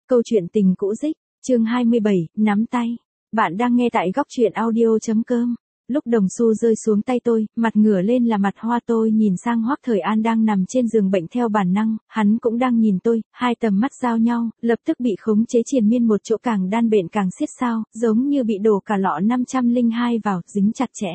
Câu chuyện tình cũ dích, chương 27, nắm tay. Bạn đang nghe tại góc truyện audio.com. Lúc đồng xu rơi xuống tay tôi, mặt ngửa lên là mặt hoa, tôi nhìn sang Hoắc Thời An đang nằm trên giường bệnh theo bản năng, hắn cũng đang nhìn tôi, hai tầm mắt giao nhau, lập tức bị khống chế triền miên một chỗ, càng đan bện càng siết sao, giống như bị đổ cả lọ 502 vào, dính chặt chẽ.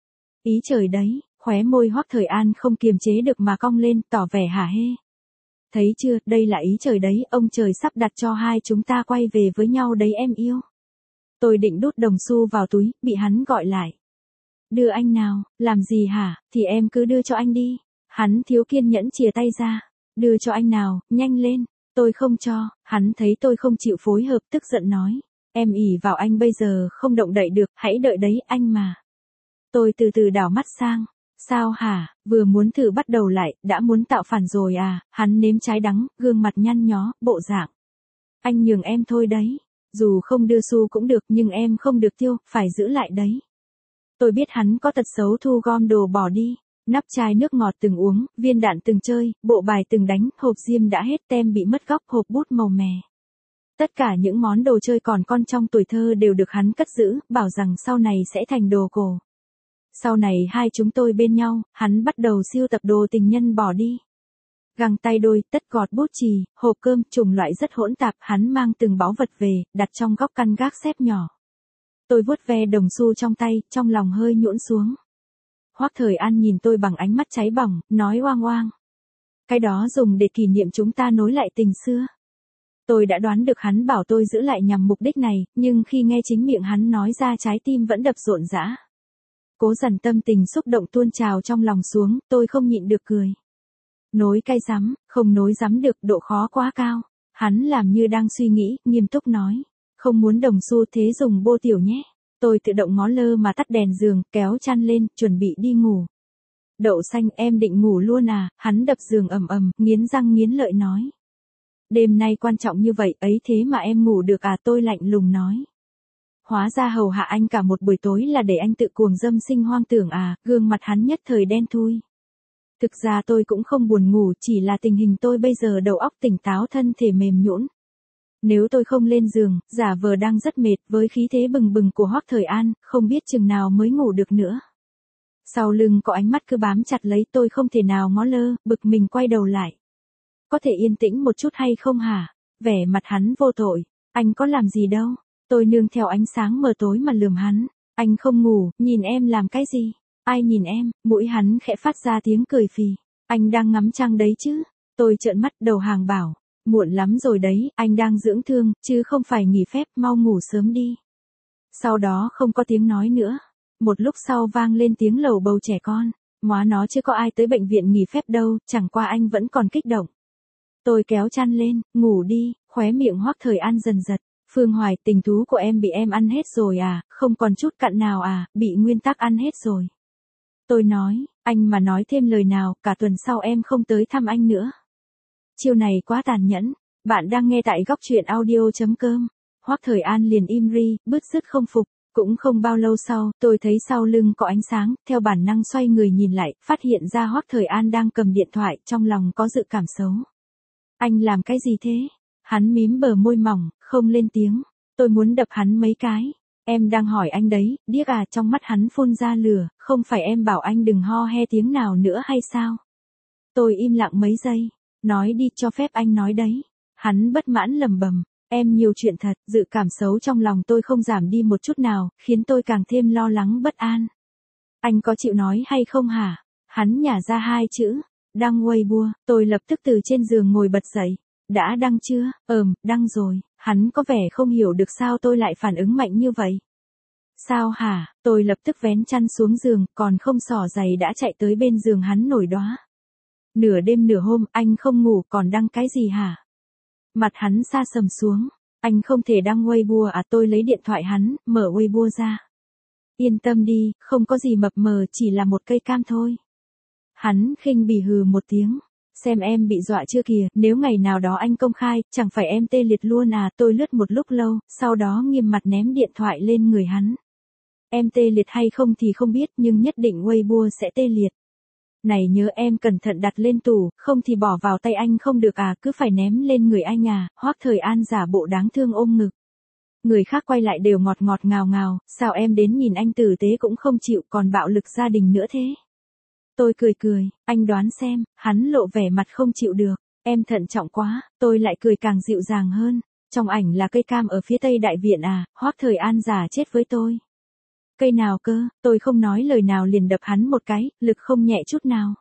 Ý trời đấy, khóe môi Hoắc Thời An không kiềm chế được mà cong lên, tỏ vẻ hả hê. Thấy chưa, đây là ý trời đấy, ông trời sắp đặt cho hai chúng ta quay về với nhau đấy em yêu. Tôi định đút đồng xu vào túi, bị hắn gọi lại. Đưa anh nào, làm gì hả, thì em cứ đưa cho anh đi. Hắn thiếu kiên nhẫn chìa tay ra. Đưa cho anh nào, nhanh lên. Tôi không cho, hắn thấy tôi không chịu phối hợp tức giận nói. Em ỷ vào anh bây giờ không động đậy được, hãy đợi đấy anh mà. Tôi từ từ đảo mắt sang. Sao hả, vừa muốn thử bắt đầu lại, đã muốn tạo phản rồi à, hắn nếm trái đắng, gương mặt nhăn nhó, bộ dạng. Anh nhường em thôi đấy, dù không đưa xu cũng được nhưng em không được tiêu, phải giữ lại đấy. Tôi biết hắn có tật xấu thu gom đồ bỏ đi, nắp chai nước ngọt từng uống, viên đạn từng chơi, bộ bài từng đánh, hộp diêm đã hết, tem bị mất góc, hộp bút màu mè. Tất cả những món đồ chơi còn con trong tuổi thơ đều được hắn cất giữ, bảo rằng sau này sẽ thành đồ cổ. Sau này hai chúng tôi bên nhau, hắn bắt đầu sưu tập đồ tình nhân bỏ đi. Găng tay đôi, tất gọt bút chì, hộp cơm, chủng loại rất hỗn tạp, hắn mang từng báu vật về, đặt trong góc căn gác xếp nhỏ. Tôi vuốt ve đồng xu trong tay, trong lòng hơi nhũn xuống. Hoắc Thời An nhìn tôi bằng ánh mắt cháy bỏng, nói oang oang. Cái đó dùng để kỷ niệm chúng ta nối lại tình xưa. Tôi đã đoán được hắn bảo tôi giữ lại nhằm mục đích này, nhưng khi nghe chính miệng hắn nói ra trái tim vẫn đập rộn rã. Cố dằn tâm tình xúc động tuôn trào trong lòng xuống, tôi không nhịn được cười. Nối cay rắm, không nối rắm được, độ khó quá cao. Hắn làm như đang suy nghĩ, nghiêm túc nói. Không muốn đồng xu thế dùng bô tiểu nhé. Tôi tự động ngó lơ mà tắt đèn giường, kéo chăn lên, chuẩn bị đi ngủ. Đậu xanh, em định ngủ luôn à, hắn đập giường ầm ầm, nghiến răng nghiến lợi nói. Đêm nay quan trọng như vậy ấy thế mà em ngủ được à, tôi lạnh lùng nói. Hóa ra hầu hạ anh cả một buổi tối là để anh tự cuồng dâm sinh hoang tưởng à, gương mặt hắn nhất thời đen thui. Thực ra tôi cũng không buồn ngủ, chỉ là tình hình tôi bây giờ đầu óc tỉnh táo, thân thể mềm nhũn. Nếu tôi không lên giường, giả vờ đang rất mệt, với khí thế bừng bừng của Hoắc Thời An, không biết chừng nào mới ngủ được nữa. Sau lưng có ánh mắt cứ bám chặt lấy tôi, không thể nào ngó lơ, bực mình quay đầu lại. Có thể yên tĩnh một chút hay không hả? Vẻ mặt hắn vô tội. Anh có làm gì đâu. Tôi nương theo ánh sáng mờ tối mà lườm hắn. Anh không ngủ, nhìn em làm cái gì? Ai nhìn em? Mũi hắn khẽ phát ra tiếng cười phì. Anh đang ngắm trăng đấy chứ? Tôi trợn mắt đầu hàng bảo. Muộn lắm rồi đấy, anh đang dưỡng thương, chứ không phải nghỉ phép, mau ngủ sớm đi. Sau đó không có tiếng nói nữa. Một lúc sau vang lên tiếng lầu bầu trẻ con. Móa nó chứ có ai tới bệnh viện nghỉ phép đâu, chẳng qua anh vẫn còn kích động. Tôi kéo chăn lên, ngủ đi, khóe miệng Hoắc Thời An dần giật. Phương Hoài, tình thú của em bị em ăn hết rồi à, không còn chút cặn nào à, bị nguyên tắc ăn hết rồi. Tôi nói, anh mà nói thêm lời nào, cả tuần sau em không tới thăm anh nữa. Chiêu này quá tàn nhẫn. Bạn đang nghe tại góc truyện audio.com. Hoắc Thời An liền im ri, bứt rứt không phục. Cũng không bao lâu sau, tôi thấy sau lưng có ánh sáng, theo bản năng xoay người nhìn lại, phát hiện ra Hoắc Thời An đang cầm điện thoại, trong lòng có dự cảm xấu. Anh làm cái gì thế? Hắn mím bờ môi mỏng, không lên tiếng. Tôi muốn đập hắn mấy cái. Em đang hỏi anh đấy, điếc à, trong mắt hắn phun ra lửa, không phải em bảo anh đừng ho he tiếng nào nữa hay sao? Tôi im lặng mấy giây. Nói đi, cho phép anh nói đấy. Hắn bất mãn lầm bầm. Em nhiều chuyện thật, dự cảm xấu trong lòng tôi không giảm đi một chút nào, khiến tôi càng thêm lo lắng bất an. Anh có chịu nói hay không hả? Hắn nhả ra hai chữ. Đăng Weibo, tôi lập tức từ trên giường ngồi bật dậy. Đã đăng chưa? Đăng rồi. Hắn có vẻ không hiểu được sao tôi lại phản ứng mạnh như vậy. Sao hả? Tôi lập tức vén chăn xuống giường, còn không xỏ giày đã chạy tới bên giường hắn nổi đoá. Nửa đêm nửa hôm, anh không ngủ còn đăng cái gì hả? Mặt hắn sa sầm xuống. Anh không thể đăng Weibo à, tôi lấy điện thoại hắn, mở Weibo ra. Yên tâm đi, không có gì mập mờ, chỉ là một cây cam thôi. Hắn khinh bỉ hừ một tiếng. Xem em bị dọa chưa kìa, nếu ngày nào đó anh công khai, chẳng phải em tê liệt luôn à, tôi lướt một lúc lâu, sau đó nghiêm mặt ném điện thoại lên người hắn. Em tê liệt hay không thì không biết, nhưng nhất định Weibo sẽ tê liệt. Này nhớ em cẩn thận đặt lên tủ, không thì bỏ vào tay anh không được à, cứ phải ném lên người anh à, Hoắc Thời An giả bộ đáng thương ôm ngực. Người khác quay lại đều ngọt ngọt ngào ngào, sao em đến nhìn anh tử tế cũng không chịu còn bạo lực gia đình nữa thế. Tôi cười, anh đoán xem, hắn lộ vẻ mặt không chịu được, em thận trọng quá, tôi lại cười càng dịu dàng hơn. Trong ảnh là cây cam ở phía tây đại viện à, Hoắc Thời An giả chết với tôi. Cây nào cơ, tôi không nói lời nào liền đập hắn một cái, lực không nhẹ chút nào.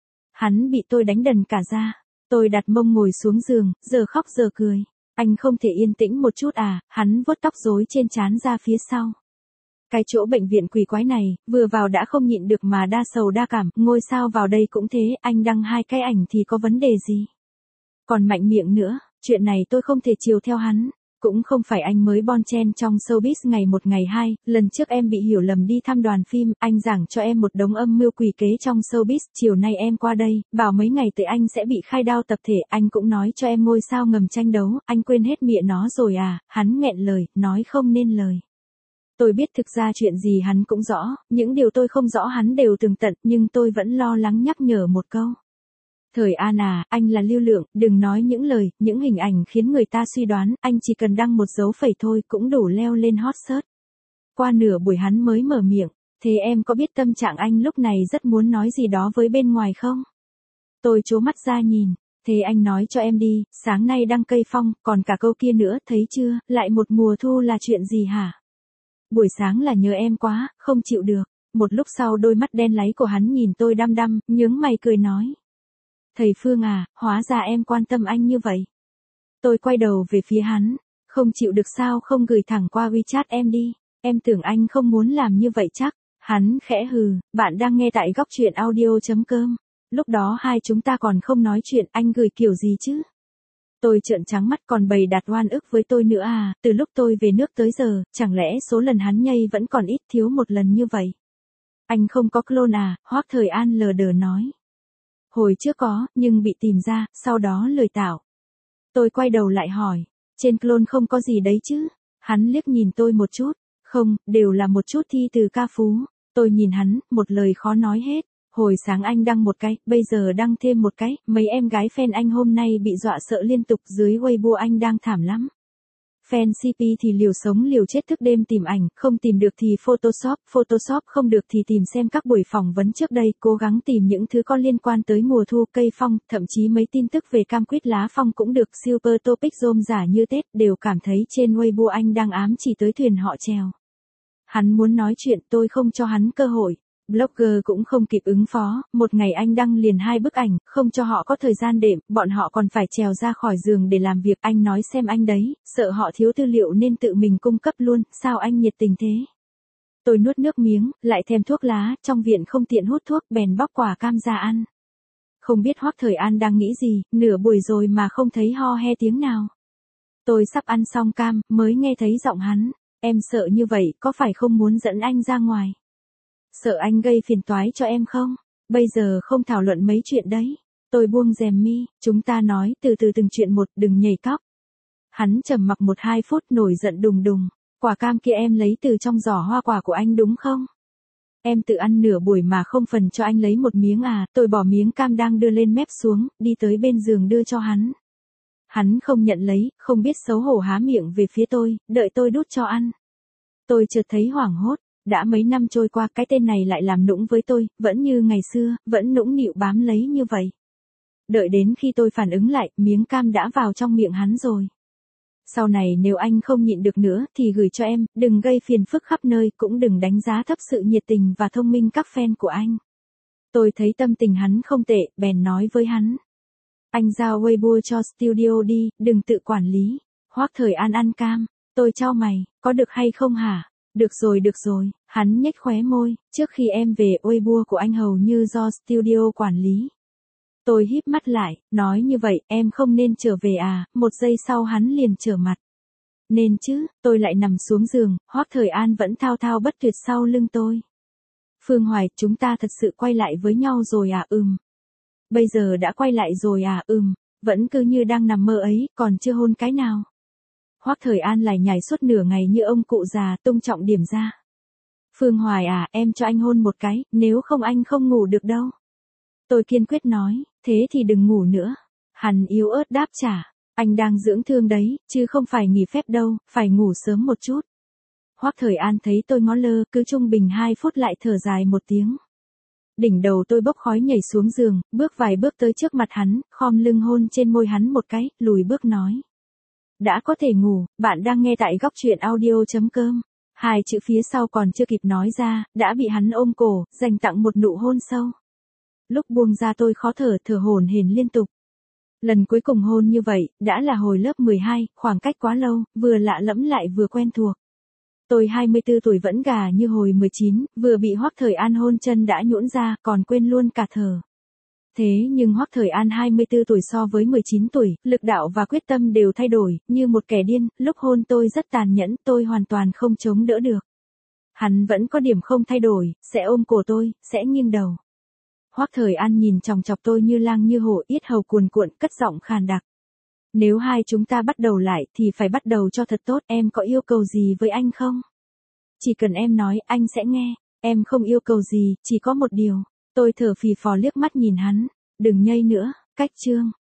Hắn bị tôi đánh đần cả ra. Tôi đặt mông ngồi xuống giường, giờ khóc giờ cười. Anh không thể yên tĩnh một chút à, hắn vuốt tóc rối trên trán ra phía sau. Cái chỗ bệnh viện quỷ quái này, vừa vào đã không nhịn được mà đa sầu đa cảm, ngôi sao vào đây cũng thế, anh đăng 2 cái ảnh thì có vấn đề gì. Còn mạnh miệng nữa, chuyện này tôi không thể chiều theo hắn. Cũng không phải anh mới bon chen trong showbiz ngày 1 ngày 2, lần trước em bị hiểu lầm đi thăm đoàn phim, anh giảng cho em một đống âm mưu quỷ kế trong showbiz, chiều nay em qua đây, bảo mấy ngày tới anh sẽ bị khai đao tập thể, anh cũng nói cho em ngôi sao ngầm tranh đấu, anh quên hết mịa nó rồi à, hắn nghẹn lời, nói không nên lời. Tôi biết thực ra chuyện gì hắn cũng rõ, những điều tôi không rõ hắn đều tường tận, nhưng tôi vẫn lo lắng nhắc nhở một câu. Thời An à, anh là Lưu Lượng, đừng nói những lời, những hình ảnh khiến người ta suy đoán, anh chỉ cần đăng một dấu phẩy thôi cũng đủ leo lên hot search. Qua nửa buổi hắn mới mở miệng, thế em có biết tâm trạng anh lúc này rất muốn nói gì đó với bên ngoài không? Tôi trố mắt ra nhìn, thế anh nói cho em đi, sáng nay đăng cây phong, còn cả câu kia nữa, thấy chưa, lại một mùa thu là chuyện gì hả? Buổi sáng là nhớ em quá, không chịu được. Một lúc sau đôi mắt đen láy của hắn nhìn tôi đăm đăm, nhướng mày cười nói. Thầy Phương à, hóa ra em quan tâm anh như vậy. Tôi quay đầu về phía hắn, không chịu được sao không gửi thẳng qua WeChat em đi, em tưởng anh không muốn làm như vậy chắc. Hắn khẽ hừ, bạn đang nghe tại góc truyện audio.com. Lúc đó hai chúng ta còn không nói chuyện, anh gửi kiểu gì chứ? Tôi trợn trắng mắt còn bày đặt oan ức với tôi nữa à, từ lúc tôi về nước tới giờ, chẳng lẽ số lần hắn nhây vẫn còn ít thiếu một lần như vậy? Anh không có clone à, Hoắc Thời An lờ đờ nói. Hồi trước có, nhưng bị tìm ra, sau đó lười tạo. Tôi quay đầu lại hỏi, trên clone không có gì đấy chứ? Hắn liếc nhìn tôi một chút, không, đều là một chút thi từ ca phú. Tôi nhìn hắn, một lời khó nói hết. Hồi sáng anh đăng một cái, bây giờ đăng thêm một cái, mấy em gái fan anh hôm nay bị dọa sợ liên tục dưới Weibo anh đang thảm lắm. Fan CP thì liều sống liều chết thức đêm tìm ảnh, không tìm được thì Photoshop không được thì tìm xem các buổi phỏng vấn trước đây, cố gắng tìm những thứ có liên quan tới mùa thu cây phong, thậm chí mấy tin tức về cam quýt lá phong cũng được, super topic rôm giả như Tết, đều cảm thấy trên Weibo anh đang ám chỉ tới thuyền họ chèo. Hắn muốn nói chuyện tôi không cho hắn cơ hội. Blogger cũng không kịp ứng phó, một ngày anh đăng liền 2 bức ảnh, không cho họ có thời gian đệm, bọn họ còn phải trèo ra khỏi giường để làm việc, anh nói xem anh đấy, sợ họ thiếu tư liệu nên tự mình cung cấp luôn, sao anh nhiệt tình thế? Tôi nuốt nước miếng, lại thèm thuốc lá, trong viện không tiện hút thuốc, bèn bóc quả cam ra ăn. Không biết Hoắc Thời An đang nghĩ gì, nửa buổi rồi mà không thấy ho he tiếng nào. Tôi sắp ăn xong cam, mới nghe thấy giọng hắn, em sợ như vậy, có phải không muốn dẫn anh ra ngoài? Sợ anh gây phiền toái cho em không? Bây giờ không thảo luận mấy chuyện đấy. Tôi buông rèm mi, chúng ta nói từ từ từng chuyện một, đừng nhảy cóc. Hắn trầm mặc 1-2 phút nổi giận đùng đùng. Quả cam kia em lấy từ trong giỏ hoa quả của anh đúng không? Em tự ăn nửa buổi mà không phần cho anh lấy một miếng à, tôi bỏ miếng cam đang đưa lên mép xuống, đi tới bên giường đưa cho hắn. Hắn không nhận lấy, không biết xấu hổ há miệng về phía tôi, đợi tôi đút cho ăn. Tôi chợt thấy hoảng hốt. Đã mấy năm trôi qua cái tên này lại làm nũng với tôi, vẫn như ngày xưa, vẫn nũng nịu bám lấy như vậy. Đợi đến khi tôi phản ứng lại, miếng cam đã vào trong miệng hắn rồi. Sau này nếu anh không nhịn được nữa thì gửi cho em, đừng gây phiền phức khắp nơi, cũng đừng đánh giá thấp sự nhiệt tình và thông minh các fan của anh. Tôi thấy tâm tình hắn không tệ, bèn nói với hắn. Anh giao Weibo cho studio đi, đừng tự quản lý. Hoắc Thời An ăn cam, tôi chau mày, có được hay không hả? Được rồi, hắn nhếch khóe môi, trước khi em về Weibo của anh hầu như do studio quản lý. Tôi híp mắt lại, nói như vậy, em không nên trở về à, 1 giây sau hắn liền trở mặt. Nên chứ, tôi lại nằm xuống giường, Hoắc Thời An vẫn thao thao bất tuyệt sau lưng tôi. Phương Hoài, chúng ta thật sự quay lại với nhau rồi à, Bây giờ đã quay lại rồi à, vẫn cứ như đang nằm mơ ấy, còn chưa hôn cái nào. Hoắc Thời An lại nhảy suốt nửa ngày như ông cụ già, tung trọng điểm ra. Phương Hoài à, em cho anh hôn một cái, nếu không anh không ngủ được đâu. Tôi kiên quyết nói, thế thì đừng ngủ nữa. Hắn yếu ớt đáp trả, anh đang dưỡng thương đấy, chứ không phải nghỉ phép đâu, phải ngủ sớm một chút. Hoắc Thời An thấy tôi ngó lơ, cứ trung bình 2 phút lại thở dài một tiếng. Đỉnh đầu tôi bốc khói nhảy xuống giường, bước vài bước tới trước mặt hắn, khom lưng hôn trên môi hắn một cái, lùi bước nói. Đã có thể ngủ, bạn đang nghe tại góc truyện audio.com. 2 chữ phía sau còn chưa kịp nói ra, đã bị hắn ôm cổ, dành tặng một nụ hôn sâu. Lúc buông ra tôi khó thở, thở hổn hển liên tục. Lần cuối cùng hôn như vậy, đã là hồi lớp 12, khoảng cách quá lâu, vừa lạ lẫm lại vừa quen thuộc. Tôi 24 tuổi vẫn gà như hồi 19, vừa bị Hoắc Thời An hôn chân đã nhũn ra, còn quên luôn cả thở. Thế nhưng Hoắc Thời An 24 tuổi so với 19 tuổi, lực đạo và quyết tâm đều thay đổi, như một kẻ điên, lúc hôn tôi rất tàn nhẫn, tôi hoàn toàn không chống đỡ được. Hắn vẫn có điểm không thay đổi, sẽ ôm cổ tôi, sẽ nghiêng đầu. Hoắc Thời An nhìn chòng chọc tôi như lang như hổ, yết hầu cuồn cuộn, cất giọng khàn đặc. Nếu hai chúng ta bắt đầu lại thì phải bắt đầu cho thật tốt, em có yêu cầu gì với anh không? Chỉ cần em nói, anh sẽ nghe, em không yêu cầu gì, chỉ có một điều. Tôi thở phì phò liếc mắt nhìn hắn, đừng nhây nữa, cách chương.